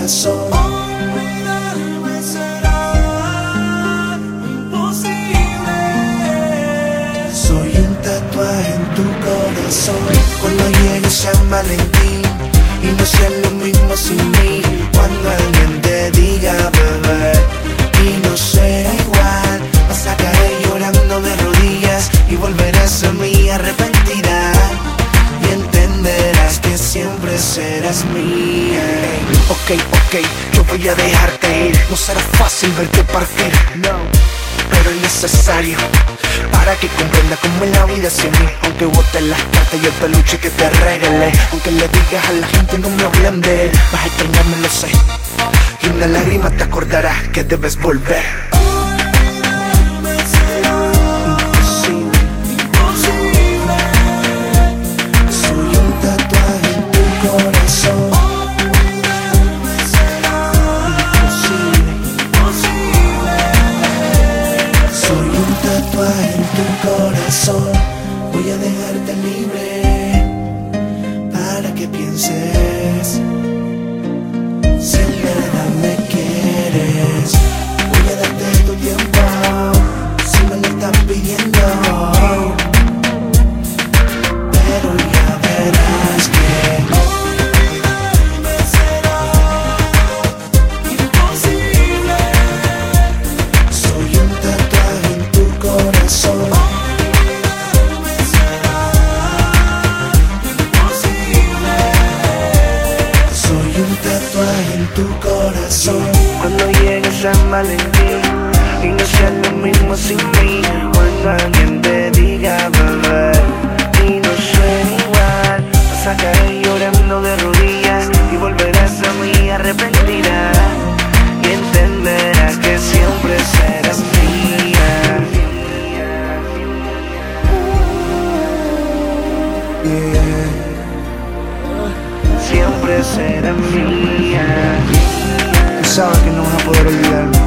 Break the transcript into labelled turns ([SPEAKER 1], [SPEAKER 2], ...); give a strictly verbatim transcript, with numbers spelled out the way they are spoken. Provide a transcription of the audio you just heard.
[SPEAKER 1] corazón.
[SPEAKER 2] Olvidarme será imposible.
[SPEAKER 1] Soy un tatuaje en tu corazón. Cuando llegue San Valentín y no sea lo mismo sin mí. Cuando alguien te diga bebé y no será igual, vas a caer llorando de rodillas y volverás a mí arrepentida. Y entenderás que siempre serás mía. Ok, ok, yo voy a dejarte ir. No será fácil verte partir, no, pero es necesario para que comprenda cómo es la vida sin mí. Aunque botes las cartas y el peluche que te regalé, aunque le digas a la gente no me hablen de él, vas a extrañarme, lo sé, y una lágrima te acordará que debes volver.
[SPEAKER 2] Olvidarme será
[SPEAKER 1] Imposible,
[SPEAKER 2] imposible.
[SPEAKER 1] soy un tatuaje en tu corazón.
[SPEAKER 2] Olvidarme será
[SPEAKER 1] Imposible,
[SPEAKER 2] imposible.
[SPEAKER 1] soy un tatuaje en tu corazón. Voy a dejarte libre para que pienses si en verdad me quieres. Voy a darte tu tiempo si me lo estás pidiendo, pero ya verás que
[SPEAKER 2] Olvidarme será imposible.
[SPEAKER 1] soy un tatuaje en tu corazón.
[SPEAKER 2] Olvidarme será imposible.
[SPEAKER 1] Soy un tatuaje en tu corazón. Cuando llegue San Valentín y no sea lo mismo sin mí. Cuando alguien te diga bebé y no suena igual, vas a caer llorando de rodillas y volverás a mí arrepentida. Y entenderás que siempre serás mía. Yeah. Siempre serás mía. Sabes que no vas a poder olvidarme.